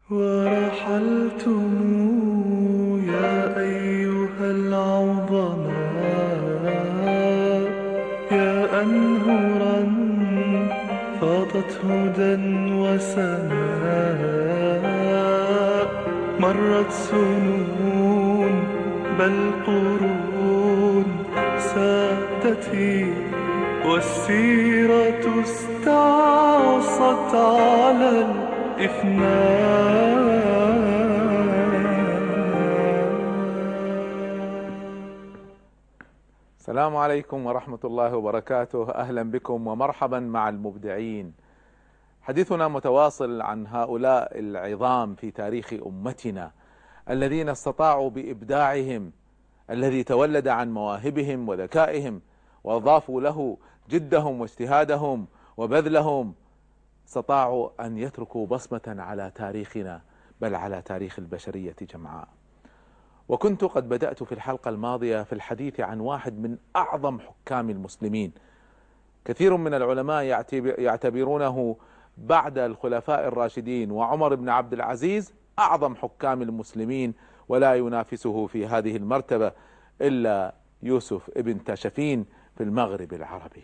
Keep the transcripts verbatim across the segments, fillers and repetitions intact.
ورحلتم يا أيها العظماء، يا أنهرا فاضت هدى وسماء. مرت سنون بل قرون سادتي، والسيرة استعصت على السلام عليكم ورحمة الله وبركاته. أهلا بكم ومرحبا مع المبدعين. حديثنا متواصل عن هؤلاء العظام في تاريخ أمتنا الذين استطاعوا بإبداعهم الذي تولد عن مواهبهم وذكائهم وأضافوا له جدهم واجتهادهم وبذلهم، استطاعوا أن يتركوا بصمة على تاريخنا بل على تاريخ البشرية جمعاء. وكنت قد بدأت في الحلقة الماضية في الحديث عن واحد من أعظم حكام المسلمين. كثير من العلماء يعتبرونه بعد الخلفاء الراشدين وعمر بن عبد العزيز أعظم حكام المسلمين، ولا ينافسه في هذه المرتبة إلا يوسف ابن تاشفين في المغرب العربي.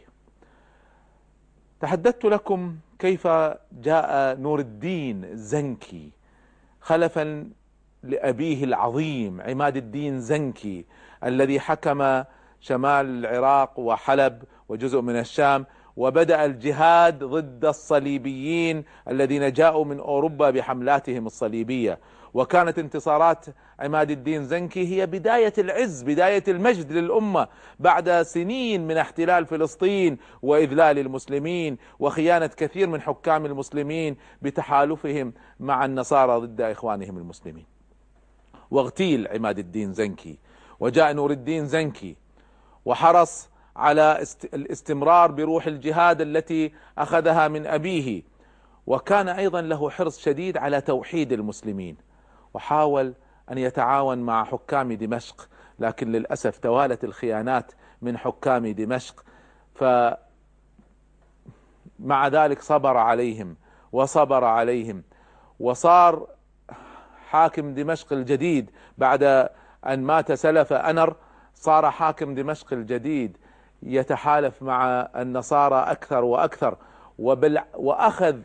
تحدثت لكم كيف جاء نور الدين زنكي خلفا لأبيه العظيم عماد الدين زنكي الذي حكم شمال العراق وحلب وجزء من الشام، وبدأ الجهاد ضد الصليبيين الذين جاءوا من أوروبا بحملاتهم الصليبية. وكانت انتصارات عماد الدين زنكي هي بداية العز، بداية المجد للأمة بعد سنين من احتلال فلسطين وإذلال المسلمين وخيانة كثير من حكام المسلمين بتحالفهم مع النصارى ضد إخوانهم المسلمين. واغتيل عماد الدين زنكي، وجاء نور الدين زنكي وحرص على الاستمرار بروح الجهاد التي أخذها من أبيه، وكان أيضا له حرص شديد على توحيد المسلمين، وحاول أن يتعاون مع حكام دمشق، لكن للأسف توالت الخيانات من حكام دمشق، فمع ذلك صبر عليهم وصبر عليهم، وصار حاكم دمشق الجديد بعد أن مات سلف أنر. صار حاكم دمشق الجديد يتحالف مع النصارى أكثر وأكثر، وأخذ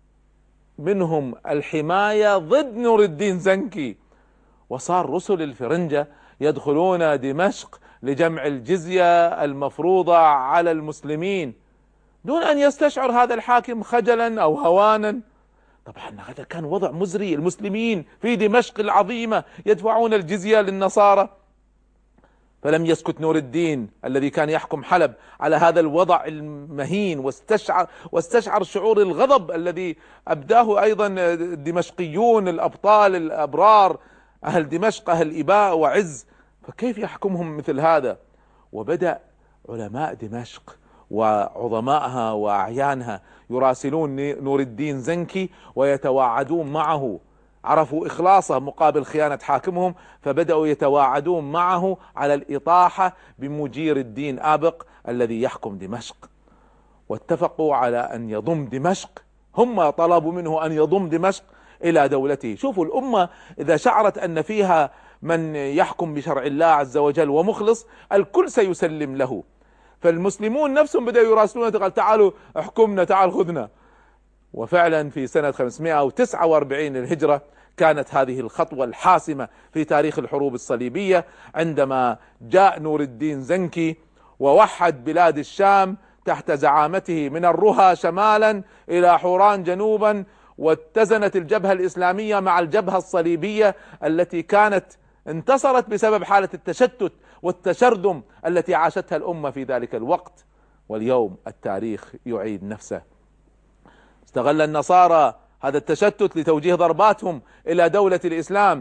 منهم الحماية ضد نور الدين زنكي، وصار رسل الفرنجة يدخلون دمشق لجمع الجزية المفروضة على المسلمين دون أن يستشعر هذا الحاكم خجلا أو هوانا. طبعا هذا كان وضع مزري، المسلمين في دمشق العظيمة يدفعون الجزية للنصارى. فلم يسكت نور الدين الذي كان يحكم حلب على هذا الوضع المهين، واستشعر واستشعر شعور الغضب الذي أبداه أيضا الدمشقيون الأبطال الأبرار، أهل دمشق أهل إباء وعز، فكيف يحكمهم مثل هذا؟ وبدأ علماء دمشق وعظمائها وأعيانها يراسلون نور الدين زنكي ويتواعدون معه، عرفوا إخلاصه مقابل خيانة حاكمهم، فبدأوا يتواعدون معه على الإطاحة بمجير الدين آبق الذي يحكم دمشق، واتفقوا على أن يضم دمشق. هم طلبوا منه أن يضم دمشق إلى دولته. شوفوا الأمة إذا شعرت أن فيها من يحكم بشرع الله عز وجل ومخلص، الكل سيسلم له. فالمسلمون نفسهم بدأوا يراسلون، قال تعالوا احكمنا، تعال خذنا. وفعلا في سنة خمسمائة وتسعة وأربعين الهجرة كانت هذه الخطوة الحاسمة في تاريخ الحروب الصليبية، عندما جاء نور الدين زنكي ووحد بلاد الشام تحت زعامته من الرها شمالا إلى حوران جنوبا، واتزنت الجبهة الإسلامية مع الجبهة الصليبية التي كانت انتصرت بسبب حالة التشتت والتشرذم التي عاشتها الأمة في ذلك الوقت. واليوم التاريخ يعيد نفسه. استغل النصارى هذا التشتت لتوجيه ضرباتهم إلى دولة الإسلام،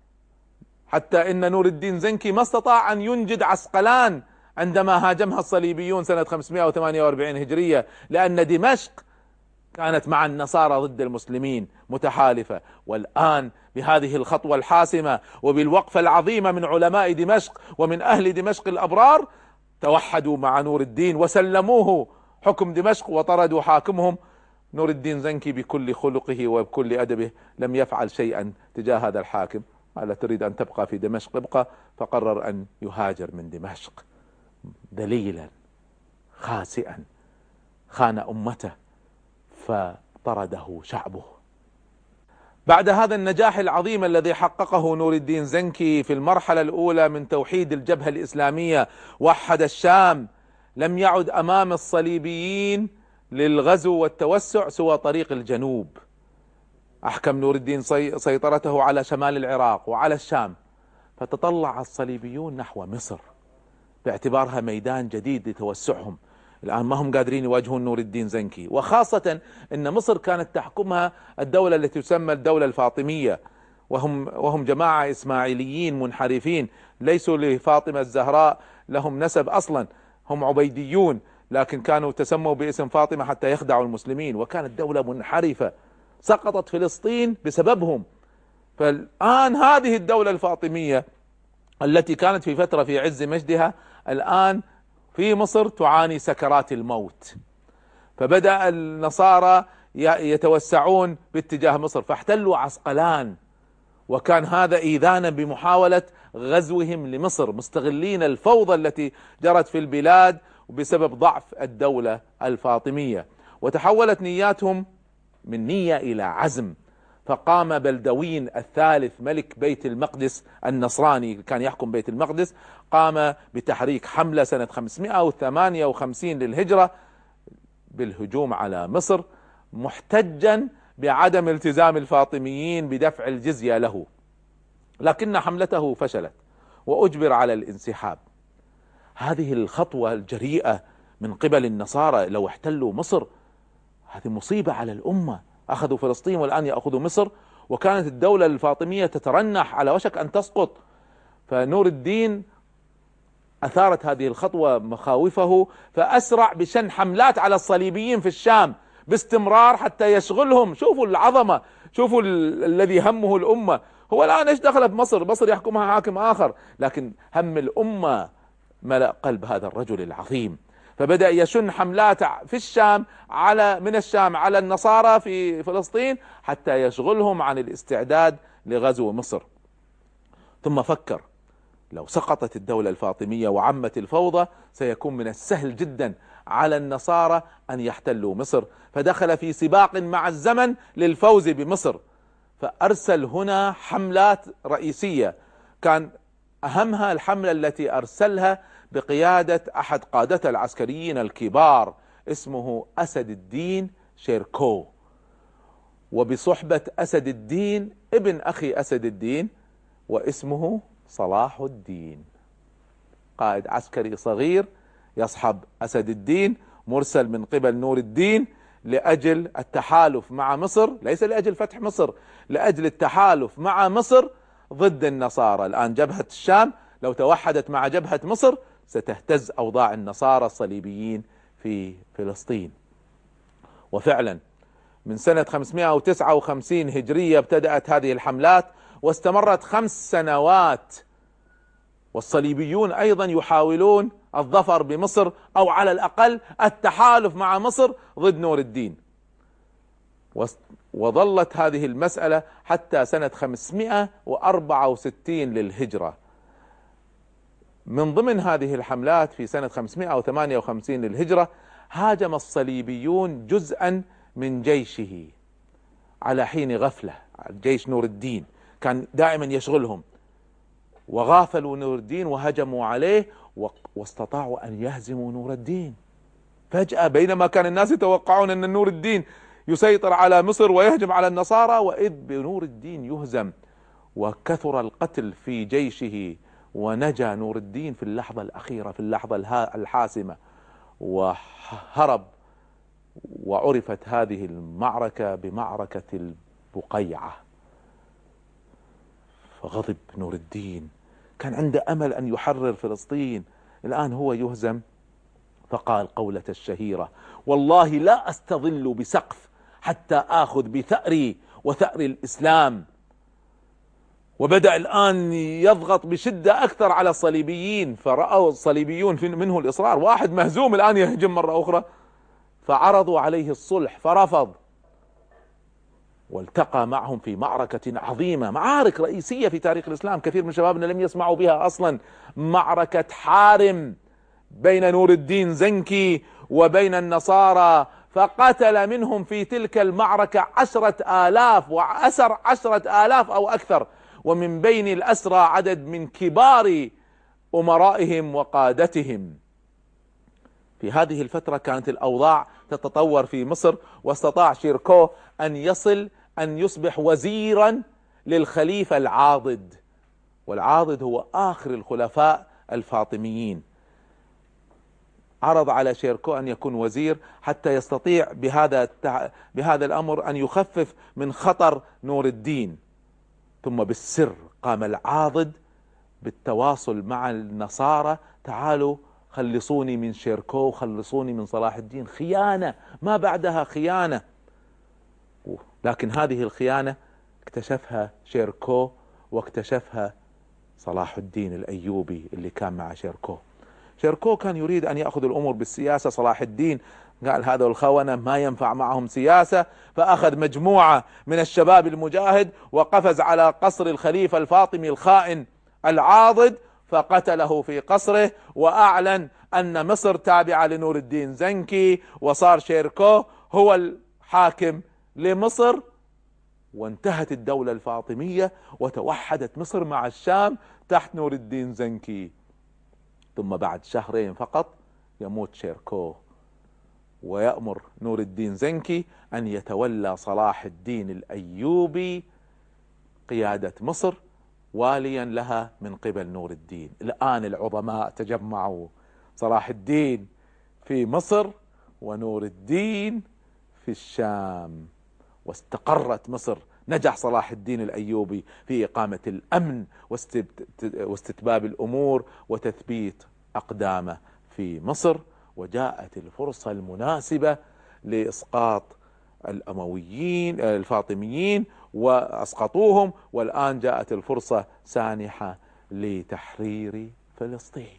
حتى إن نور الدين زنكي ما استطاع أن ينجد عسقلان عندما هاجمها الصليبيون سنة خمسمائة وثمانية وأربعين هجرية، لأن دمشق كانت مع النصارى ضد المسلمين متحالفة. والآن بهذه الخطوة الحاسمة وبالوقفة العظيمة من علماء دمشق ومن أهل دمشق الأبرار، توحدوا مع نور الدين وسلموه حكم دمشق وطردوا حاكمهم، نور الدين زنكي بكل خلقه وبكل أدبه لم يفعل شيئا تجاه هذا الحاكم. قال تريد أن تبقى في دمشق ابقى، فقرر أن يهاجر من دمشق ذليلا خاسئا، خان أمته فطرده شعبه. بعد هذا النجاح العظيم الذي حققه نور الدين زنكي في المرحلة الأولى من توحيد الجبهة الإسلامية، وحد الشام، لم يعد أمام الصليبيين للغزو والتوسع سوى طريق الجنوب. أحكم نور الدين سيطرته على شمال العراق وعلى الشام، فتطلع الصليبيون نحو مصر باعتبارها ميدان جديد لتوسعهم. الآن ما هم قادرين يواجهون نور الدين زنكي، وخاصة أن مصر كانت تحكمها الدولة التي تسمى الدولة الفاطمية، وهم وهم جماعة إسماعيليين منحرفين، ليسوا لفاطمة الزهراء لهم نسب أصلا، هم عبيديون، لكن كانوا تسموا باسم فاطمة حتى يخدعوا المسلمين، وكانت دولة منحرفة سقطت فلسطين بسببهم. فالآن هذه الدولة الفاطمية التي كانت في فترة في عز مجدها، الآن في مصر تعاني سكرات الموت. فبدأ النصارى يتوسعون باتجاه مصر، فاحتلوا عسقلان، وكان هذا إيذانا بمحاولة غزوهم لمصر، مستغلين الفوضى التي جرت في البلاد بسبب ضعف الدولة الفاطمية. وتحولت نياتهم من نية إلى عزم، فقام بلدوين الثالث ملك بيت المقدس النصراني كان يحكم بيت المقدس، قام بتحريك حملة سنة خمسمائة وثمانية وخمسين للهجرة بالهجوم على مصر، محتجا بعدم التزام الفاطميين بدفع الجزية له، لكن حملته فشلت وأجبر على الانسحاب. هذه الخطوة الجريئة من قبل النصارى، لو احتلوا مصر هذه مصيبة على الأمة، أخذوا فلسطين والآن يأخذوا مصر، وكانت الدولة الفاطمية تترنح على وشك أن تسقط. فنور الدين أثارت هذه الخطوة مخاوفه، فأسرع بشن حملات على الصليبيين في الشام باستمرار حتى يشغلهم. شوفوا العظمة، شوفوا الذي همه الأمة. هو الآن ايش دخل بمصر؟ مصر يحكمها حاكم آخر، لكن هم الأمة ملأ قلب هذا الرجل العظيم. فبدأ يشن حملات في الشام على من الشام على النصارى في فلسطين حتى يشغلهم عن الاستعداد لغزو مصر. ثم فكر لو سقطت الدولة الفاطمية وعمت الفوضى سيكون من السهل جدا على النصارى أن يحتلوا مصر، فدخل في سباق مع الزمن للفوز بمصر. فأرسل هنا حملات رئيسية، كان أهمها الحملة التي أرسلها بقيادة أحد قادته العسكريين الكبار اسمه أسد الدين شيركو، وبصحبة أسد الدين ابن أخي أسد الدين واسمه صلاح الدين، قائد عسكري صغير يصحب أسد الدين، مرسل من قبل نور الدين لأجل التحالف مع مصر، ليس لأجل فتح مصر، لأجل التحالف مع مصر ضد النصارى. الآن جبهة الشام لو توحدت مع جبهة مصر ستهتز أوضاع النصارى الصليبيين في فلسطين. وفعلا من سنة خمسمائة وتسعة وخمسين هجرية ابتدأت هذه الحملات واستمرت خمس سنوات، والصليبيون أيضا يحاولون الظفر بمصر أو على الأقل التحالف مع مصر ضد نور الدين. وظلت هذه المسألة حتى سنة خمسمائة وأربعة وستين للهجرة. من ضمن هذه الحملات في سنة خمسمائة وثمانية وخمسين للهجرة هاجم الصليبيون جزءا من جيشه على حين غفلة. جيش نور الدين كان دائما يشغلهم، وغافلوا نور الدين وهجموا عليه واستطاعوا أن يهزموا نور الدين فجأة، بينما كان الناس يتوقعون أن نور الدين يسيطر على مصر ويهجم على النصارى، وإذ بنور الدين يهزم وكثر القتل في جيشه، ونجا نور الدين في اللحظة الأخيرة، في اللحظة الحاسمة، وهرب. وعرفت هذه المعركة بمعركة البقيعة. فغضب نور الدين، كان عنده أمل أن يحرر فلسطين، الآن هو يهزم. فقال قولة الشهيرة: والله لا أستظل بسقف حتى آخذ بثأري وثأر الإسلام. وبدأ الآن يضغط بشدة أكثر على الصليبيين، فرأوا الصليبيون منه الإصرار، واحد مهزوم الآن يهجم مرة أخرى، فعرضوا عليه الصلح فرفض. والتقى معهم في معركة عظيمة، معارك رئيسية في تاريخ الإسلام كثير من شبابنا لم يسمعوا بها أصلا. معركة حارم بين نور الدين زنكي وبين النصارى، فقتل منهم في تلك المعركة عشرة آلاف وأسر عشرة آلاف أو أكثر، ومن بين الأسرى عدد من كبار أمرائهم وقادتهم. في هذه الفترة كانت الأوضاع تتطور في مصر، واستطاع شيركو أن يصل أن يصبح وزيرا للخليفة العاضد، والعاضد هو آخر الخلفاء الفاطميين. عرض على شيركو أن يكون وزير حتى يستطيع بهذا بهذا الأمر أن يخفف من خطر نور الدين. ثم بالسر قام العاضد بالتواصل مع النصارى: تعالوا خلصوني من شيركو، خلصوني من صلاح الدين. خيانة ما بعدها خيانة. لكن هذه الخيانة اكتشفها شيركو واكتشفها صلاح الدين الأيوبي اللي كان مع شيركو. شيركو كان يريد أن يأخذ الأمور بالسياسة، صلاح الدين قال هذا الخونة ما ينفع معهم سياسة، فأخذ مجموعة من الشباب المجاهد وقفز على قصر الخليفة الفاطمي الخائن العاضد، فقتله في قصره، وأعلن أن مصر تابعة لنور الدين زنكي، وصار شيركو هو الحاكم لمصر، وانتهت الدولة الفاطمية وتوحدت مصر مع الشام تحت نور الدين زنكي. ثم بعد شهرين فقط يموت شيركو، ويأمر نور الدين زنكي أن يتولى صلاح الدين الأيوبي قيادة مصر واليا لها من قبل نور الدين. الآن العظماء تجمعوا، صلاح الدين في مصر ونور الدين في الشام، واستقرت مصر. نجح صلاح الدين الأيوبي في إقامة الأمن واستتباب الأمور وتثبيت أقدامه في مصر، وجاءت الفرصة المناسبة لإسقاط الأمويين الفاطميين وأسقطوهم، والآن جاءت الفرصة سانحة لتحرير فلسطين.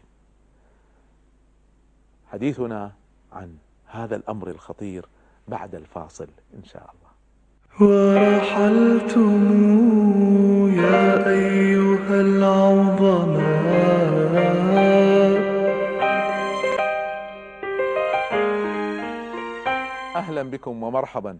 حديثنا عن هذا الأمر الخطير بعد الفاصل إن شاء الله. ورحلتم يا أيها العظماء. أهلا بكم ومرحبا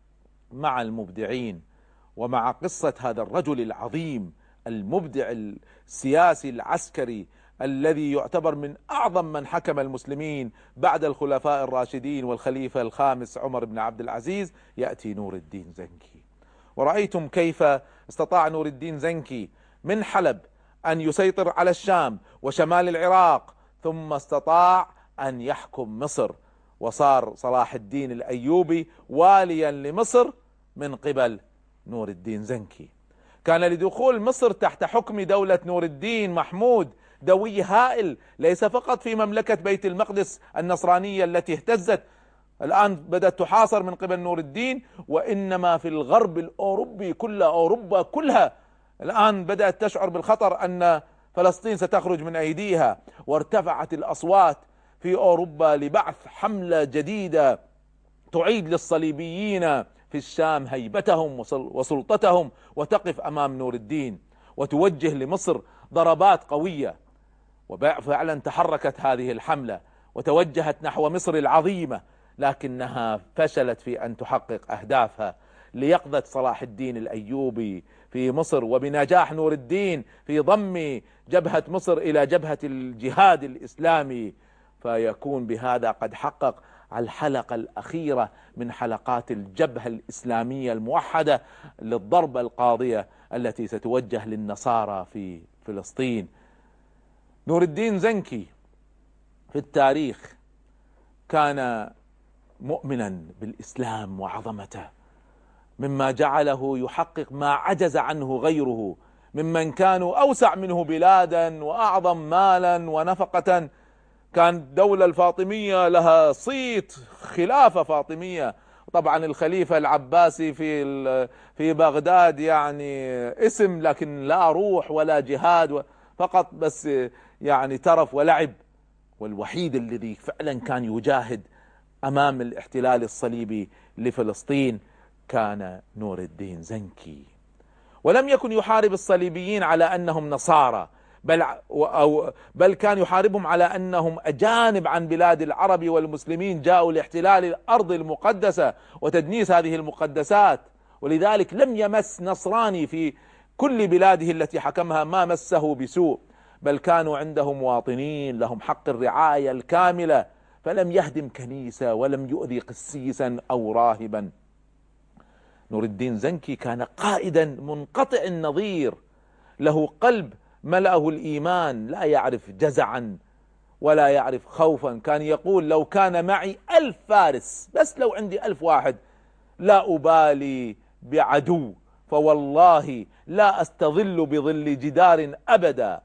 مع المبدعين ومع قصة هذا الرجل العظيم المبدع السياسي العسكري الذي يعتبر من أعظم من حكم المسلمين بعد الخلفاء الراشدين والخليفة الخامس عمر بن عبد العزيز. يأتي نور الدين زنكي، ورأيتم كيف استطاع نور الدين زنكي من حلب أن يسيطر على الشام وشمال العراق، ثم استطاع أن يحكم مصر، وصار صلاح الدين الأيوبي واليا لمصر من قبل نور الدين زنكي. كان لدخول مصر تحت حكم دولة نور الدين محمود دوي هائل، ليس فقط في مملكة بيت المقدس النصرانية التي اهتزت الآن بدأت تحاصر من قبل نور الدين، وإنما في الغرب الأوروبي كله، أوروبا كلها الآن بدأت تشعر بالخطر أن فلسطين ستخرج من أيديها، وارتفعت الأصوات في أوروبا لبعث حملة جديدة تعيد للصليبيين في الشام هيبتهم وسلطتهم، وتقف أمام نور الدين وتوجه لمصر ضربات قوية. وفعلا تحركت هذه الحملة وتوجهت نحو مصر العظيمة، لكنها فشلت في أن تحقق أهدافها ليقظة صلاح الدين الأيوبي في مصر، وبنجاح نور الدين في ضم جبهة مصر إلى جبهة الجهاد الإسلامي، فيكون بهذا قد حقق الحلقة الأخيرة من حلقات الجبهة الإسلامية الموحدة للضربة القاضية التي ستوجه للنصارى في فلسطين. نور الدين زنكي في التاريخ كان مؤمنا بالإسلام وعظمته، مما جعله يحقق ما عجز عنه غيره ممن كانوا أوسع منه بلادا وأعظم مالا ونفقة. كان الدولة الفاطمية لها صيت، خلافة فاطمية. طبعا الخليفة العباسي في في بغداد يعني اسم، لكن لا روح ولا جهاد، فقط بس يعني ترف ولعب. والوحيد الذي فعلا كان يجاهد أمام الاحتلال الصليبي لفلسطين كان نور الدين زنكي. ولم يكن يحارب الصليبيين على أنهم نصارى، بل, أو بل كان يحاربهم على أنهم أجانب عن بلاد العرب والمسلمين جاءوا لاحتلال الأرض المقدسة وتدنيس هذه المقدسات. ولذلك لم يمس نصراني في كل بلاده التي حكمها ما مسه بسوء، بل كانوا عنده مواطنين لهم حق الرعاية الكاملة، فلم يهدم كنيسة ولم يؤذي قسيسا أو راهبا. نور الدين زنكي كان قائدا منقطع النظير، له قلب ملأه الإيمان، لا يعرف جزعا ولا يعرف خوفا. كان يقول لو كان معي ألف فارس، بس لو عندي ألف واحد لا أبالي بعدو، فوالله لا أستظل بظل جدار أبدا.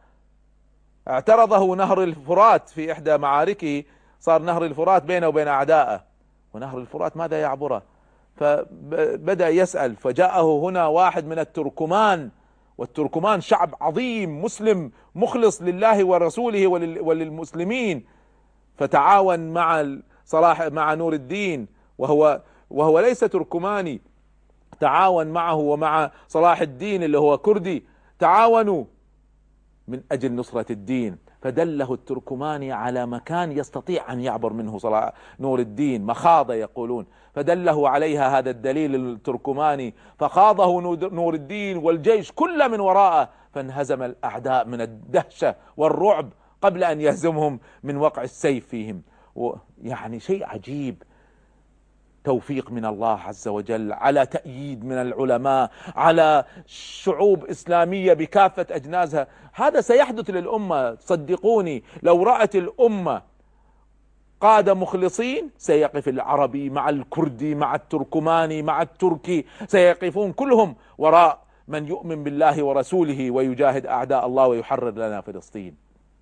اعترضه نهر الفرات في إحدى معاركه، صار نهر الفرات بينه وبين أعدائه، ونهر الفرات ماذا يعبره؟ فبدأ يسأل، فجاءه هنا واحد من التركمان، والتركمان شعب عظيم مسلم مخلص لله ورسوله وللمسلمين، فتعاون مع صلاح مع نور الدين، وهو وهو ليس تركماني، تعاون معه ومع صلاح الدين اللي هو كردي، تعاونوا من أجل نصرة الدين. فدله التركماني على مكان يستطيع أن يعبر منه صلاح نور الدين، مخاضة يقولون، فدله عليها هذا الدليل التركماني، فخاضه نور الدين والجيش كله من وراءه، فانهزم الأعداء من الدهشة والرعب قبل أن يهزمهم من وقع السيف فيهم. يعني شيء عجيب، توفيق من الله عز وجل، على تأييد من العلماء، على شعوب إسلامية بكافة أجناسها. هذا سيحدث للأمة، صدقوني، لو رأت الأمة قادة مخلصين سيقف العربي مع الكردي مع التركماني مع التركي، سيقفون كلهم وراء من يؤمن بالله ورسوله ويجاهد أعداء الله ويحرر لنا فلسطين.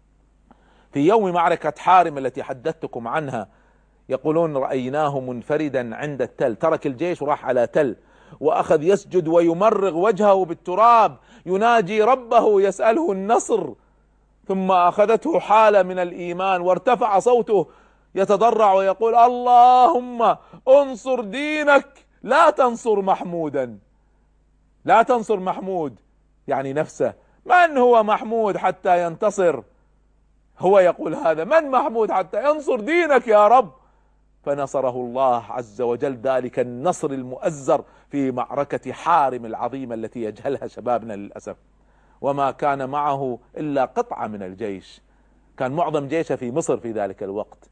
في يوم معركة حارم التي حدثتكم عنها، يقولون رأيناه منفردا عند التل، ترك الجيش وراح على تل وأخذ يسجد ويمرغ وجهه بالتراب، يناجي ربه يسأله النصر. ثم أخذته حالة من الإيمان وارتفع صوته يتضرع ويقول اللهم انصر دينك لا تنصر محمودا. لا تنصر محمود يعني نفسه، من هو محمود حتى ينتصر؟ هو يقول هذا، من محمود حتى ينصر دينك يا رب؟ فنصره الله عز وجل ذلك النصر المؤزر في معركة حارم العظيمة التي يجهلها شبابنا للأسف، وما كان معه إلا قطعة من الجيش، كان معظم جيشه في مصر في ذلك الوقت.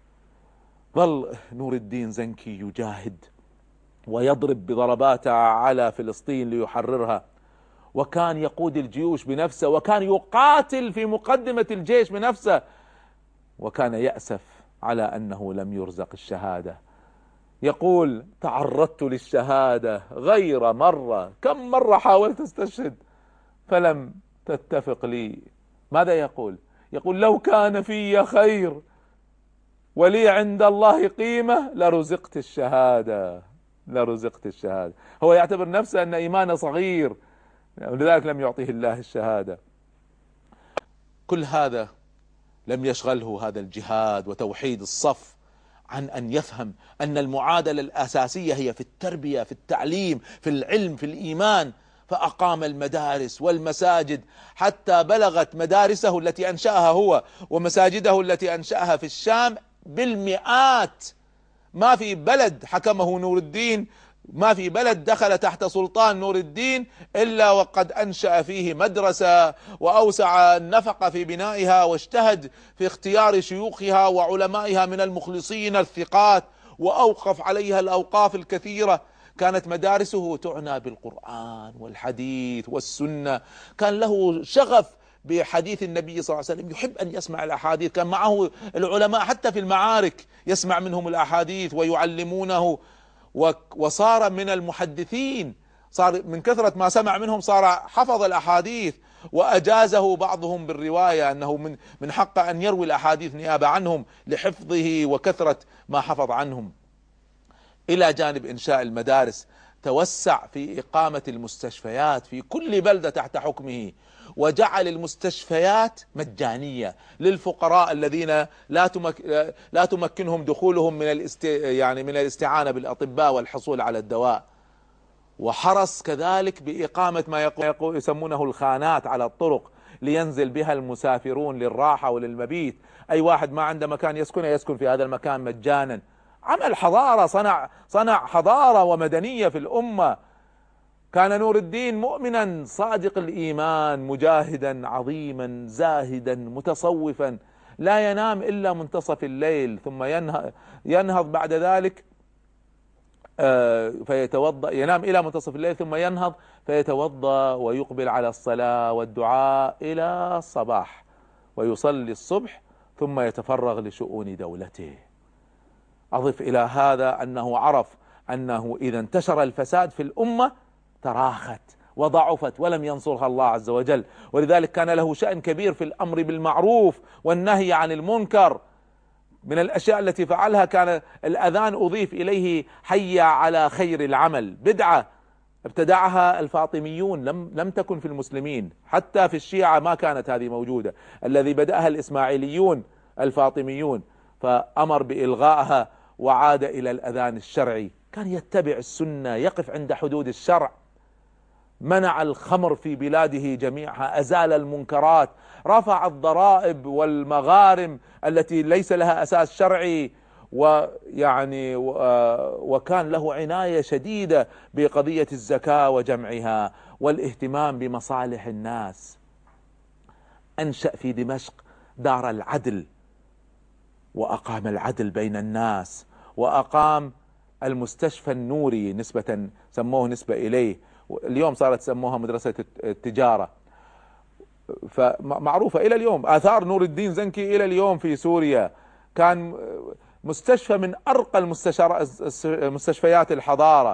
ظل نور الدين زنكي يجاهد ويضرب بضربات على فلسطين ليحررها، وكان يقود الجيوش بنفسه، وكان يقاتل في مقدمة الجيش بنفسه، وكان يأسف على أنه لم يرزق الشهادة. يقول تعرضت للشهادة غير مرة، كم مرة حاولت استشهد فلم تتفق لي. ماذا يقول؟ يقول لو كان في خير ولي عند الله قيمة لرزقت الشهادة، لرزقت الشهادة. هو يعتبر نفسه أن إيمانه صغير، ولذلك لم يعطيه الله الشهادة. كل هذا لم يشغله هذا الجهاد وتوحيد الصف عن أن يفهم أن المعادلة الأساسية هي في التربية، في التعليم، في العلم، في الإيمان. فأقام المدارس والمساجد حتى بلغت مدارسه التي أنشأها هو ومساجده التي أنشأها في الشام بالمئات. ما في بلد حكمه نور الدين، ما في بلد دخل تحت سلطان نور الدين إلا وقد أنشأ فيه مدرسة وأوسع النفقة في بنائها، واجتهد في اختيار شيوخها وعلمائها من المخلصين الثقات، وأوقف عليها الأوقاف الكثيرة. كانت مدارسه تعنى بالقرآن والحديث والسنة، كان له شغف بحديث النبي صلى الله عليه وسلم، يحب أن يسمع الأحاديث، كان معه العلماء حتى في المعارك يسمع منهم الأحاديث ويعلمونه، وصار من المحدثين، صار من كثرة ما سمع منهم صار حفظ الأحاديث، وأجازه بعضهم بالرواية أنه من من حق أن يروي الأحاديث نيابة عنهم لحفظه وكثرة ما حفظ عنهم. إلى جانب إنشاء المدارس توسع في إقامة المستشفيات في كل بلدة تحت حكمه، وجعل المستشفيات مجانية للفقراء الذين لا تمك لا تمكنهم دخولهم من الاست يعني من الاستعانة بالأطباء والحصول على الدواء. وحرص كذلك بإقامة ما يقول يسمونه الخانات على الطرق لينزل بها المسافرون للراحة وللمبيت. أي واحد ما عنده مكان يسكنه يسكن في هذا المكان مجانا. عمل حضارة، صنع صنع حضارة ومدنية في الأمة. كان نور الدين مؤمنا صادق الإيمان، مجاهدا عظيما زاهدا متصوفا، لا ينام إلا منتصف الليل، ثم ينهض, ينهض بعد ذلك فيتوضأ، ينام إلى منتصف الليل ثم ينهض فيتوضأ ويقبل على الصلاة والدعاء إلى الصباح، ويصلي الصبح ثم يتفرغ لشؤون دولته. أضف إلى هذا أنه عرف أنه إذا انتشر الفساد في الأمة تراخت وضعفت ولم ينصرها الله عز وجل، ولذلك كان له شأن كبير في الأمر بالمعروف والنهي عن المنكر. من الأشياء التي فعلها كان الأذان أضيف إليه حي على خير العمل، بدعة ابتدعها الفاطميون، لم لم تكن في المسلمين، حتى في الشيعة ما كانت هذه موجودة، الذي بدأها الإسماعيليون الفاطميون، فأمر بإلغائها وعاد إلى الأذان الشرعي. كان يتبع السنة، يقف عند حدود الشرع، منع الخمر في بلاده جميعها، أزال المنكرات، رفع الضرائب والمغارم التي ليس لها أساس شرعي، ويعني وكان له عناية شديدة بقضية الزكاة وجمعها والاهتمام بمصالح الناس. أنشأ في دمشق دار العدل وأقام العدل بين الناس، وأقام المستشفى النوري نسبة سموه نسبة إليه، اليوم صارت سموها مدرسة التجارة، فمعروفة إلى اليوم. آثار نور الدين زنكي إلى اليوم في سوريا. كان مستشفى من أرقى المستشفيات الحضارة.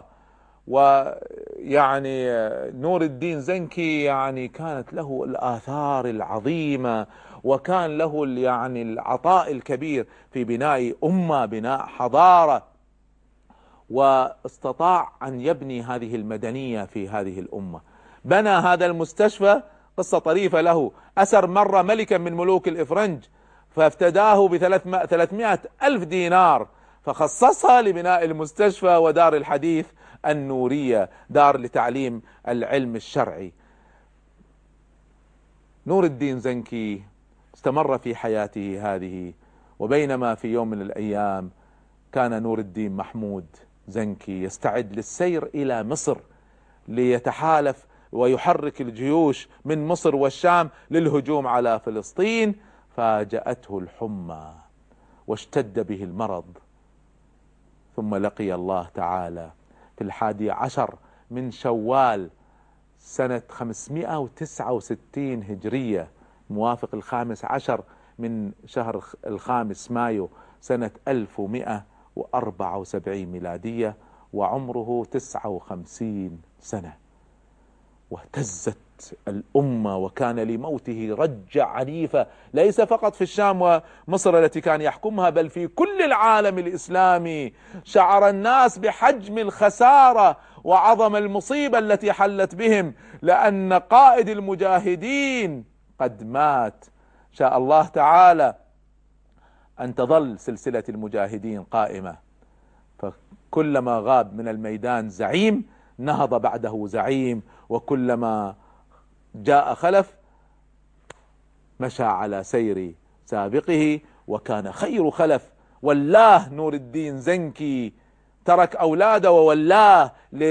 ويعني نور الدين زنكي يعني كانت له الآثار العظيمة، وكان له يعني العطاء الكبير في بناء أمة، بناء حضارة، واستطاع أن يبني هذه المدنية في هذه الأمة. بنى هذا المستشفى، قصة طريفة له، أسر مرة ملكا من ملوك الإفرنج فافتداه بثلاثمائة ألف دينار، فخصصها لبناء المستشفى ودار الحديث النورية، دار لتعليم العلم الشرعي. نور الدين زنكي استمر في حياته هذه، وبينما في يوم من الأيام كان نور الدين محمود زنكي يستعد للسير إلى مصر ليتحالف ويحرك الجيوش من مصر والشام للهجوم على فلسطين، فاجأته الحمى واشتد به المرض، ثم لقي الله تعالى في الحادي عشر من شوال سنة خمسمائة وتسعة وستين هجرية، موافق الخامس عشر من شهر الخامس مايو سنة ألف ومئة وأربعة وسبعين ميلادية، وعمره تسعة وخمسين سنة. واهتزت الأمة، وكان لموته رجة عنيفة ليس فقط في الشام ومصر التي كان يحكمها، بل في كل العالم الإسلامي. شعر الناس بحجم الخسارة وعظم المصيبة التي حلت بهم، لأن قائد المجاهدين قد مات. شاء الله تعالى أن تظل سلسلة المجاهدين قائمة، فكلما غاب من الميدان زعيم نهض بعده زعيم، وكلما جاء خلف مشى على سير سابقه، وكان خير خلف ولاه نور الدين زنكي، ترك أولاده وولاه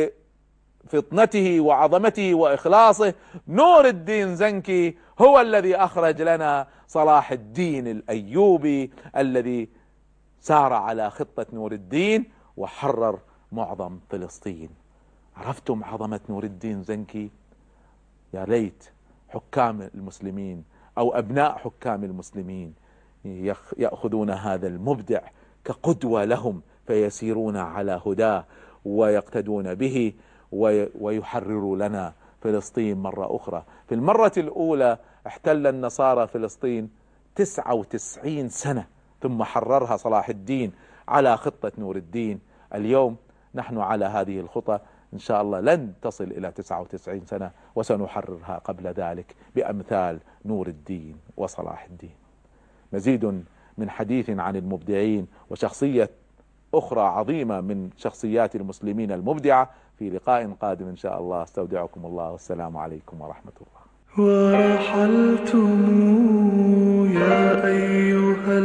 لفطنته وعظمته وإخلاصه. نور الدين زنكي هو الذي أخرج لنا صلاح الدين الأيوبي، الذي سار على خطة نور الدين وحرر معظم فلسطين. عرفتم عظمة نور الدين زنكي؟ يا ليت حكام المسلمين أو أبناء حكام المسلمين يأخذون هذا المبدع كقدوة لهم، فيسيرون على هداه ويقتدون به ويحرروا لنا فلسطين مرة أخرى. في المرة الأولى احتل النصارى فلسطين تسعة وتسعين سنة، ثم حررها صلاح الدين على خطة نور الدين. اليوم نحن على هذه الخطة إن شاء الله لن تصل إلى تسعة وتسعين سنة، وسنحررها قبل ذلك بأمثال نور الدين وصلاح الدين. مزيد من حديث عن المبدعين وشخصية أخرى عظيمة من شخصيات المسلمين المبدعة في لقاء قادم إن شاء الله. استودعكم الله والسلام عليكم ورحمة الله. ورحلتم يا أيها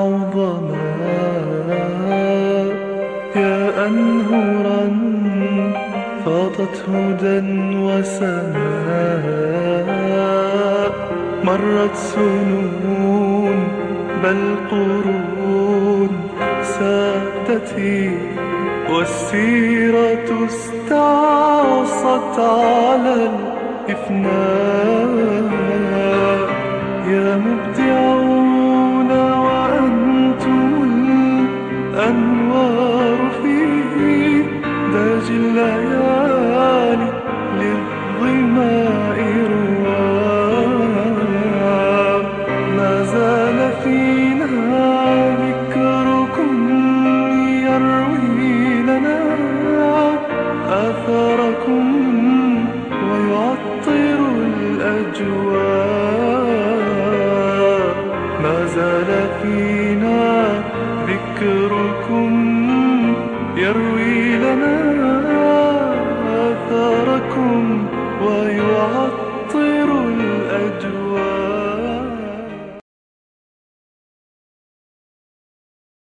العظماء يا أنهرا فاضت هدى وسماء، مرت سنون بل قرون سادتي، والسيرة استعصت على الإفناء. يا مبدعون وأنتم الأنوار في داج الليالي للظماء رواء. ما زال فينا ذكركم يروي لنا آثاركم ويعطر الأجواء. ما زال فينا ذكركم يروي لنا آثاركم ويعطر